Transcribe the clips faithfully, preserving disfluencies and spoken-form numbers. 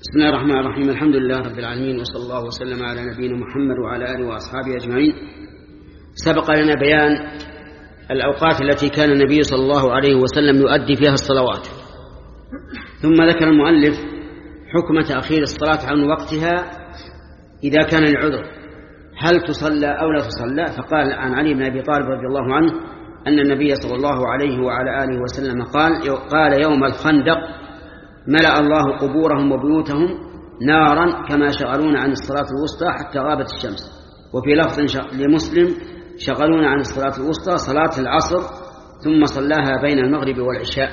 بسم الله الرحمن الرحيم. الحمد لله رب العالمين، وصلى الله وسلم على نبينا محمد وعلى آله وأصحابه أجمعين. سبق لنا بيان الأوقات التي كان النبي صلى الله عليه وسلم يؤدي فيها الصلوات، ثم ذكر المؤلف حكم تأخير الصلاة عن وقتها إذا كان العذر، هل تصلى أو لا تصلى؟ فقال عن علي بن أبي طالب رضي الله عنه أن النبي صلى الله عليه وعلى آله وسلم قال قال يوم الخندق: ملأ الله قبورهم وبيوتهم نارا كما شغلون عن الصلاة الوسطى حتى غابت الشمس. وفي لفظ لمسلم: شغلون عن الصلاة الوسطى صلاة العصر ثم صلاها بين المغرب والعشاء.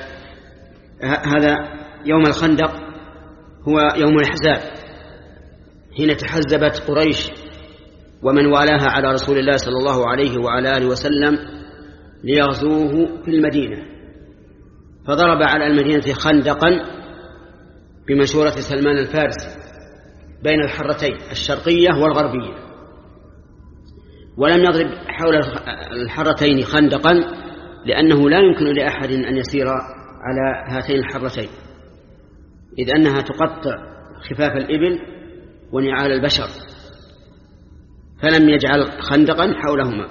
هذا يوم الخندق هو يوم الأحزاب، حين تحزبت قريش ومن والاها على رسول الله صلى الله عليه وعلى آله وسلم ليغزوه في المدينة، فضرب على المدينة خندقا بمشورة سلمان الفارسي بين الحرتين الشرقية والغربية، ولم يضرب حول الحرتين خندقا لأنه لا يمكن لأحد أن يسير على هاتين الحرتين، إذ أنها تقطع خفاف الإبل ونعال البشر، فلم يجعل خندقا حولهما.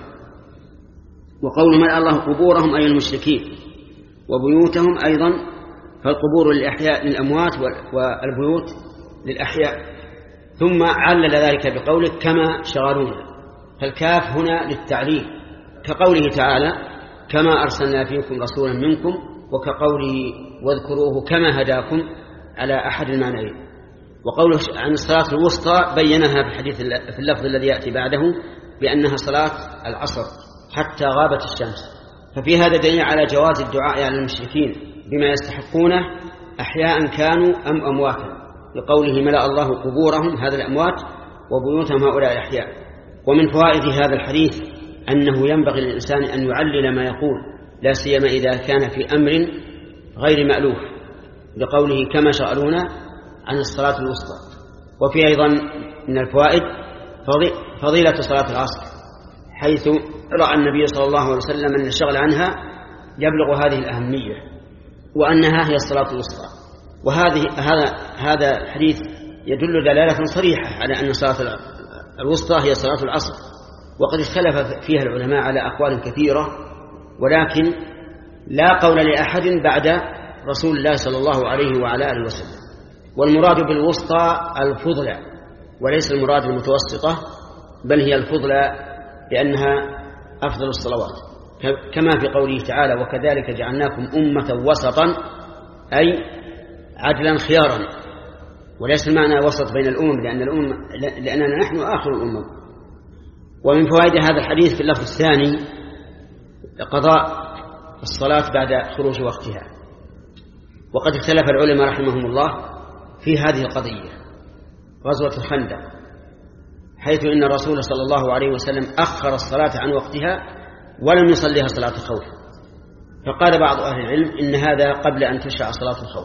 وقول ملأ الله قبورهم أي المشركين وبيوتهم أيضا، فالقبور للأحياء للأموات والبيوت للأحياء. ثم علل ذلك بقوله كما شغلون، فالكاف هنا للتعليل، كقوله تعالى: كما أرسلنا فيكم رسولا منكم، وكقوله: واذكروه كما هداكم، على أحد المعنيين. وقوله عن الصلاة الوسطى بينها في الحديث في اللفظ الذي يأتي بعده بأنها صلاة العصر حتى غابت الشمس. ففي هذا دليل على جواز الدعاء على المشركين بما يستحقونه أحياء كانوا أم أمواتا، لقوله ملأ الله قبورهم، هذا الأموات، وبيوتهم هؤلاء الأحياء. ومن فوائد هذا الحديث أنه ينبغي للإنسان أن يعلل ما يقول، لا سيما إذا كان في أمر غير مألوف، لقوله كما شغلونا عن الصلاة الوسطى. وفي أيضا من الفوائد فضيلة صلاة العصر، حيث رأى النبي صلى الله عليه وسلم أن الشغل عنها يبلغ هذه الأهمية، وأنها هي الصلاة الوسطى. وهذه هذا هذا الحديث يدل دلالة صريحة على أن الصلاة الوسطى هي صلاة العصر، وقد اختلف فيها العلماء على أقوال كثيرة، ولكن لا قول لأحد بعد رسول الله صلى الله عليه وعلى آله وسلم. والمراد بالوسطى الفضلى، وليس المراد المتوسطة، بل هي الفضلى لأنها أفضل الصلوات، كما في قوله تعالى: وكذلك جعلناكم أمة وسطا، أي عدلا خيارا، وليس المعنى وسط بين الأمم، لأن الأمم لأننا نحن آخر الأمم. ومن فوائد هذا الحديث في اللفظ الثاني قضاء الصلاة بعد خروج وقتها. وقد اختلف العلماء رحمهم الله في هذه القضية، غزوة الخندق، حيث إن الرسول صلى الله عليه وسلم أخر الصلاة عن وقتها ولم يصليها صلاة الخوف. فقال بعض أهل العلم إن هذا قبل أن تشرع صلاة الخوف،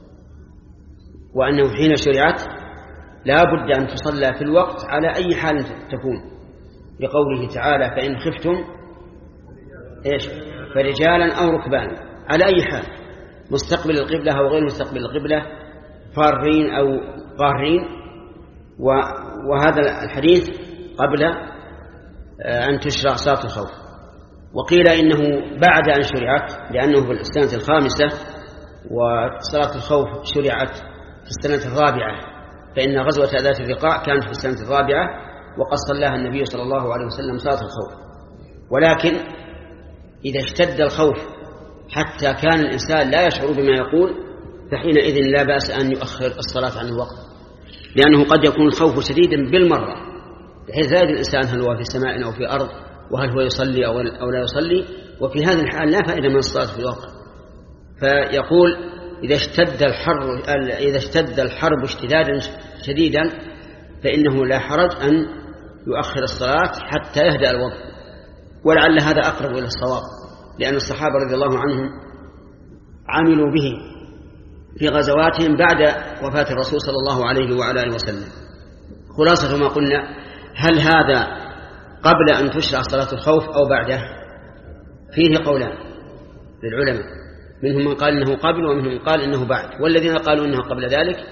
وأنه حين شرعت لا بد أن تصلى في الوقت على أي حال تكون، لقوله تعالى: فإن خفتم إيش فرجالا أو ركبانا، على أي حال، مستقبل القبلة أو غير مستقبل القبلة، فارين أو قارين. وهذا الحديث قبل أن تشرع صلاة الخوف. وقيل إنه بعد أن شرعت، لأنه في السنة الخامسة، وصلاة الخوف شرعت في السنة الرابعة، فإن غزوة ذات الرقاع كانت في السنة الرابعة، وقد صلاها النبي صلى الله عليه وسلم صلاة الخوف. ولكن إذا اشتد الخوف حتى كان الإنسان لا يشعر بما يقول، فحينئذ لا بأس أن يؤخر الصلاة عن الوقت، لأنه قد يكون الخوف شديدا بالمرة، بحيث لا يدري الإنسان هل هو في سماء أو في أرض، وهل هو يصلي أو لا يصلي، وفي هذا الحال لا فائدة من الصلاة في الوقت. فيقول: إذا اشتد الحر إذا اشتد الحرب اشتدادا شديدا فإنه لا حرج أن يؤخر الصلاة حتى يهدأ الوضع. ولعل هذا أقرب إلى الصواب، لأن الصحابة رضي الله عنهم عملوا به في غزواتهم بعد وفاة الرسول صلى الله عليه وعلى آله وسلم. خلاصة ما قلنا: هل هذا قبل أن تشرع صلاة الخوف أو بعده؟ فيه قولان للعلماء، منهم من قال إنه قبل، ومنهم من قال إنه بعد. والذين قالوا إنه قبل ذلك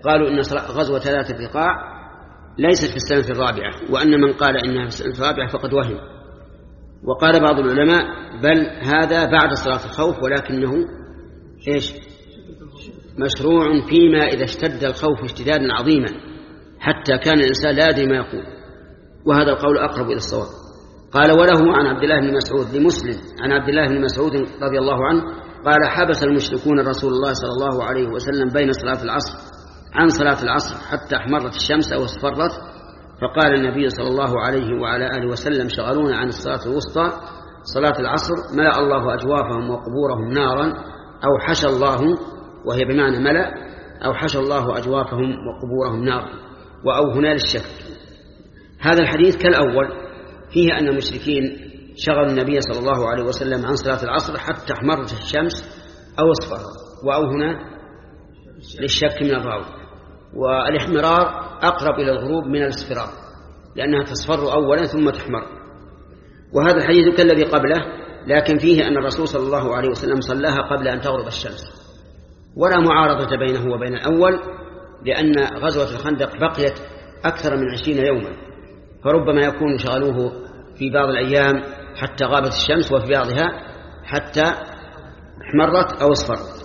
قالوا إن غزوة ثلاث الرقاع ليست في السنة الرابعة، وأن من قال إنها في السنة الرابعة فقد وهم. وقال بعض العلماء بل هذا بعد صلاة الخوف، ولكنه إيش مشروع فيما إذا اشتد الخوف اشتدادا عظيما حتى كان الإنسان لا يدري ما يقول، وهذا القول أقرب إلى الصواب. قال وله عن عبد الله بن مسعود لمسلم عن عبد الله بن مسعود رضي الله عنه قال حبس المشركون رسول الله صلى الله عليه وسلم بين صلاة العصر عن صلاة العصر حتى احمرت الشمس أو اصفرت، فقال النبي صلى الله عليه وعلى آله وسلم شغلونا عن الصلاة الوسطى صلاة العصر ملأ الله أجوافهم وقبورهم نارا، أو حشى الله، وهي بمعنى ملأ، أو حشى الله أجوافهم وقبورهم نارا، وأو هنا للشك. هذا الحديث كالأول فيه أن المشركين شغلوا النبي صلى الله عليه وسلم عن صلاة العصر حتى احمرت الشمس أو اصفرت، وأو هنا للشك من الراوي. والاحمرار أقرب إلى الغروب من الاصفرار لأنها تصفر أولا ثم تحمر. وهذا الحديث كالذي قبله، لكن فيه أن الرسول صلى الله عليه وسلم صلاها قبل أن تغرب الشمس، ولا معارضة بينه وبين الأول، لأن غزوة الخندق بقيت أكثر من عشرين يوما، فربما يكون شغلوه في بعض الأيام حتى غابت الشمس، وفي بعضها حتى احمرت أو اصفرت.